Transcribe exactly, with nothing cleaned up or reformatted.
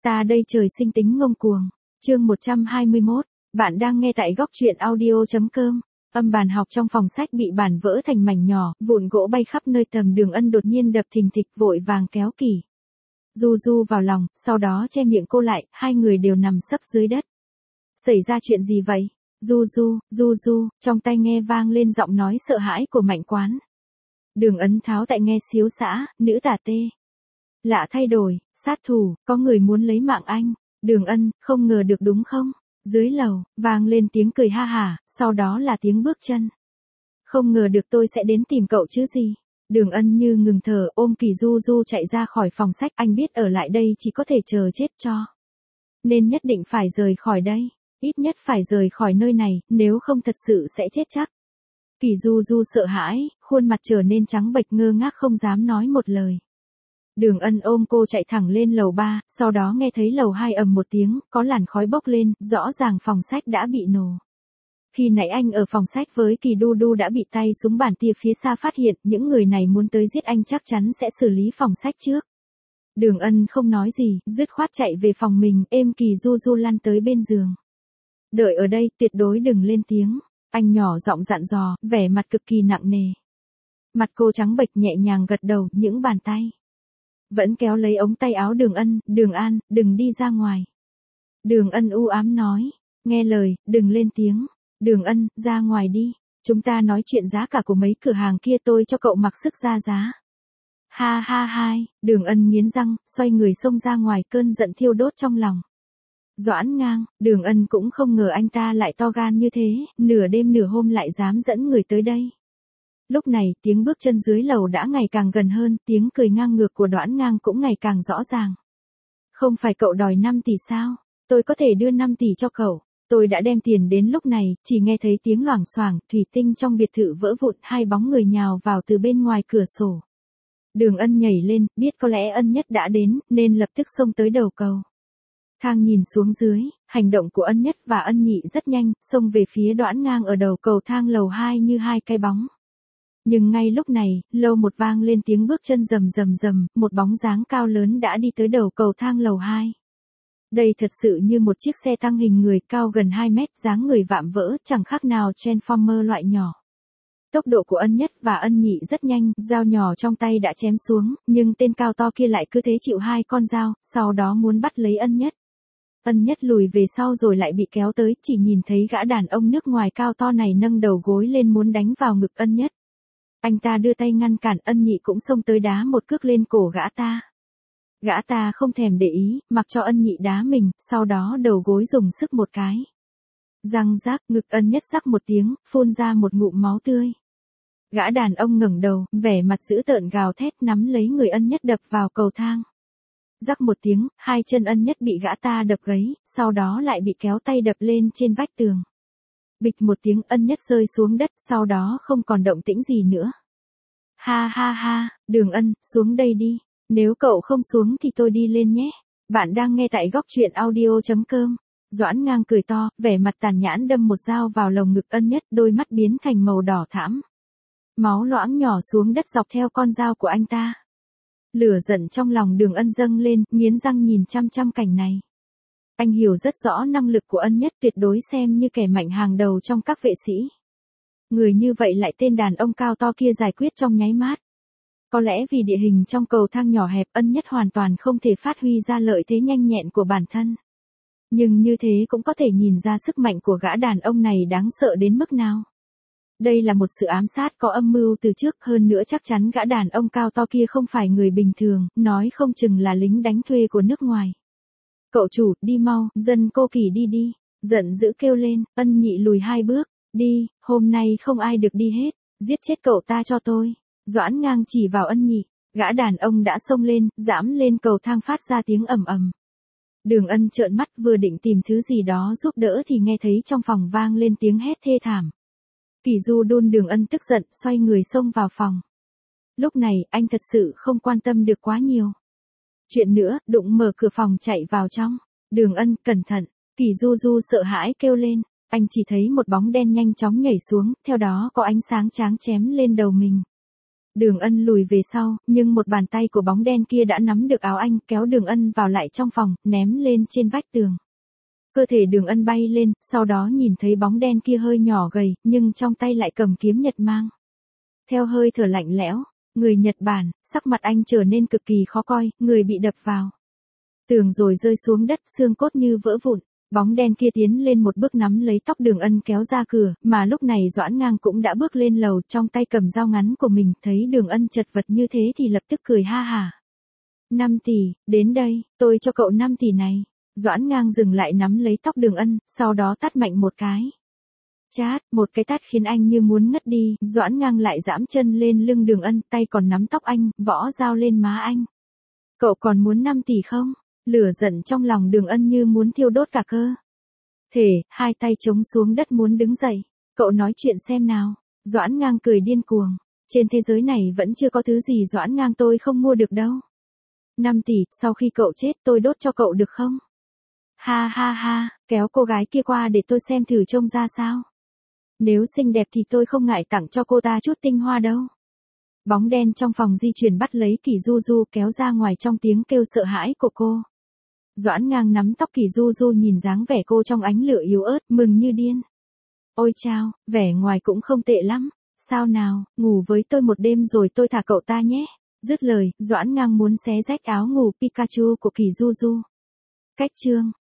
Ta đây trời sinh tính ngông cuồng. Chương một trăm hai mươi mốt. Bạn đang nghe tại góc truyện audio chấm com. Âm bàn học trong phòng sách bị bản vỡ thành mảnh nhỏ, vụn gỗ bay khắp nơi. Tầm Đường Ân đột nhiên đập thình thịch, vội vàng kéo Kỷ Du Du vào lòng, sau đó che miệng cô lại, hai người đều nằm sấp dưới đất. Xảy ra chuyện gì vậy? Du Du, Du Du, trong tai nghe vang lên giọng nói sợ hãi của Mạnh Quán. Đường Ân tháo tại nghe xíu xã, nữ tả tê. Lạ thay đổi, sát thủ, có người muốn lấy mạng anh. Đường Ân, không ngờ được đúng không? Dưới lầu, vang lên tiếng cười ha hả, sau đó là tiếng bước chân. Không ngờ được tôi sẽ đến tìm cậu chứ gì. Đường Ân như ngừng thở, ôm Kỷ Du Du chạy ra khỏi phòng sách. Anh biết ở lại đây chỉ có thể chờ chết cho. Nên nhất định phải rời khỏi đây. Ít nhất phải rời khỏi nơi này, nếu không thật sự sẽ chết chắc. Kỷ Du Du sợ hãi, khuôn mặt trở nên trắng bệch, ngơ ngác không dám nói một lời. Đường Ân ôm cô chạy thẳng lên lầu ba, sau đó nghe thấy lầu hai ầm một tiếng, có làn khói bốc lên, rõ ràng phòng sách đã bị nổ. Khi nãy anh ở phòng sách với Kỳ Du Du đã bị tay súng bản tia phía xa phát hiện, những người này muốn tới giết anh chắc chắn sẽ xử lý phòng sách trước. Đường Ân không nói gì, dứt khoát chạy về phòng mình, êm Kỳ Du Du lăn tới bên giường. Đợi ở đây, tuyệt đối đừng lên tiếng. Anh nhỏ giọng dặn dò, vẻ mặt cực kỳ nặng nề. Mặt cô trắng bệch nhẹ nhàng gật đầu, những bàn tay vẫn kéo lấy ống tay áo Đường Ân. Đường An, đừng đi ra ngoài. Đường Ân u ám nói, nghe lời, đừng lên tiếng. Đường Ân, ra ngoài đi. Chúng ta nói chuyện giá cả của mấy cửa hàng kia, tôi cho cậu mặc sức ra giá. Ha ha hai, Đường Ân nghiến răng, xoay người xông ra ngoài, cơn giận thiêu đốt trong lòng. Doãn Ngang, Đường Ân cũng không ngờ anh ta lại to gan như thế, nửa đêm nửa hôm lại dám dẫn người tới đây. Lúc này, tiếng bước chân dưới lầu đã ngày càng gần hơn, tiếng cười ngang ngược của Doãn Ngang cũng ngày càng rõ ràng. Không phải cậu đòi năm tỷ sao? Tôi có thể đưa năm tỷ cho cậu. Tôi đã đem tiền đến lúc này, chỉ nghe thấy tiếng loảng xoảng, thủy tinh trong biệt thự vỡ vụn, hai bóng người nhào vào từ bên ngoài cửa sổ. Đường Ân nhảy lên, biết có lẽ Ân Nhất đã đến, nên lập tức xông tới đầu cầu thang nhìn xuống dưới, hành động của Ân Nhất và Ân Nhị rất nhanh, xông về phía Doãn Ngang ở đầu cầu thang lầu hai như hai cái bóng. Nhưng ngay lúc này, lầu một vang lên tiếng bước chân rầm rầm rầm, một bóng dáng cao lớn đã đi tới đầu cầu thang lầu hai. Đây thật sự như một chiếc xe tăng hình người, cao gần hai mét, dáng người vạm vỡ, chẳng khác nào Transformer loại nhỏ. Tốc độ của Ân Nhất và Ân Nhị rất nhanh, dao nhỏ trong tay đã chém xuống, nhưng tên cao to kia lại cứ thế chịu hai con dao, sau đó muốn bắt lấy Ân Nhất. Ân Nhất lùi về sau rồi lại bị kéo tới, chỉ nhìn thấy gã đàn ông nước ngoài cao to này nâng đầu gối lên muốn đánh vào ngực Ân Nhất. Anh ta đưa tay ngăn cản, Ân Nhị cũng xông tới đá một cước lên cổ gã ta. Gã ta không thèm để ý, mặc cho Ân Nhị đá mình, sau đó đầu gối dùng sức một cái. Răng rác, ngực Ân Nhất rắc một tiếng, phun ra một ngụm máu tươi. Gã đàn ông ngẩng đầu, vẻ mặt dữ tợn gào thét, nắm lấy người Ân Nhất đập vào cầu thang. Rắc một tiếng, hai chân Ân Nhất bị gã ta đập gãy, sau đó lại bị kéo tay đập lên trên vách tường. Bịch một tiếng, Ân Nhất rơi xuống đất, sau đó không còn động tĩnh gì nữa. Ha ha ha, Đường Ân, xuống đây đi. Nếu cậu không xuống thì tôi đi lên nhé. Bạn đang nghe tại góc truyện audio chấm com. Doãn Ngang cười to, vẻ mặt tàn nhẫn đâm một dao vào lồng ngực Ân Nhất, đôi mắt biến thành màu đỏ thẫm. Máu loãng nhỏ xuống đất dọc theo con dao của anh ta. Lửa giận trong lòng Đường Ân dâng lên, nghiến răng nhìn chăm chăm cảnh này. Anh hiểu rất rõ năng lực của Ân Nhất, tuyệt đối xem như kẻ mạnh hàng đầu trong các vệ sĩ. Người như vậy lại tên đàn ông cao to kia giải quyết trong nháy mắt. Có lẽ vì địa hình trong cầu thang nhỏ hẹp, Ân Nhất hoàn toàn không thể phát huy ra lợi thế nhanh nhẹn của bản thân. Nhưng như thế cũng có thể nhìn ra sức mạnh của gã đàn ông này đáng sợ đến mức nào. Đây là một sự ám sát có âm mưu từ trước, hơn nữa chắc chắn gã đàn ông cao to kia không phải người bình thường, nói không chừng là lính đánh thuê của nước ngoài. Cậu chủ, đi mau, dân cô Kỳ đi đi. Giận dữ kêu lên, Ân Nhị lùi hai bước, đi, hôm nay không ai được đi hết, giết chết cậu ta cho tôi. Doãn Ngang chỉ vào Ân Nhị, gã đàn ông đã xông lên, giẫm lên cầu thang phát ra tiếng ầm ầm. Đường Ân trợn mắt vừa định tìm thứ gì đó giúp đỡ thì nghe thấy trong phòng vang lên tiếng hét thê thảm. Kỷ Du đun Đường Ân tức giận, xoay người xông vào phòng. Lúc này, anh thật sự không quan tâm được quá nhiều. Chuyện nữa, đụng mở cửa phòng chạy vào trong. Đường Ân, cẩn thận. Kỷ Du Du sợ hãi kêu lên. Anh chỉ thấy một bóng đen nhanh chóng nhảy xuống, theo đó có ánh sáng tráng chém lên đầu mình. Đường Ân lùi về sau, nhưng một bàn tay của bóng đen kia đã nắm được áo anh, kéo Đường Ân vào lại trong phòng, ném lên trên vách tường. Cơ thể Đường Ân bay lên, sau đó nhìn thấy bóng đen kia hơi nhỏ gầy, nhưng trong tay lại cầm kiếm nhật mang. Theo hơi thở lạnh lẽo, người Nhật Bản, sắc mặt anh trở nên cực kỳ khó coi, người bị đập vào tường rồi rơi xuống đất, xương cốt như vỡ vụn. Bóng đen kia tiến lên một bước nắm lấy tóc Đường Ân kéo ra cửa, mà lúc này Doãn Ngang cũng đã bước lên lầu, trong tay cầm dao ngắn của mình, thấy Đường Ân chật vật như thế thì lập tức cười ha hả. năm tỷ, đến đây, tôi cho cậu năm tỷ này. Doãn Ngang dừng lại nắm lấy tóc Đường Ân, sau đó tát mạnh một cái. Chát, một cái tát khiến anh như muốn ngất đi, Doãn Ngang lại giẫm chân lên lưng Đường Ân, tay còn nắm tóc anh, võ dao lên má anh. Cậu còn muốn năm tỷ không? Lửa giận trong lòng Đường Ân như muốn thiêu đốt cả cơ thể, hai tay chống xuống đất muốn đứng dậy. Cậu nói chuyện xem nào. Doãn Ngang cười điên cuồng. Trên thế giới này vẫn chưa có thứ gì Doãn Ngang tôi không mua được đâu. năm tỷ, sau khi cậu chết tôi đốt cho cậu được không? Ha ha ha, kéo cô gái kia qua để tôi xem thử trông ra sao. Nếu xinh đẹp thì tôi không ngại tặng cho cô ta chút tinh hoa đâu. Bóng đen trong phòng di chuyển bắt lấy Kỷ Du Du kéo ra ngoài trong tiếng kêu sợ hãi của cô. Doãn Ngang nắm tóc Kỷ Du Du nhìn dáng vẻ cô trong ánh lửa yếu ớt, mừng như điên. Ôi chao, vẻ ngoài cũng không tệ lắm. Sao nào, ngủ với tôi một đêm rồi tôi thả cậu ta nhé. Dứt lời, Doãn Ngang muốn xé rách áo ngủ Pikachu của Kỷ Du Du. Cách chương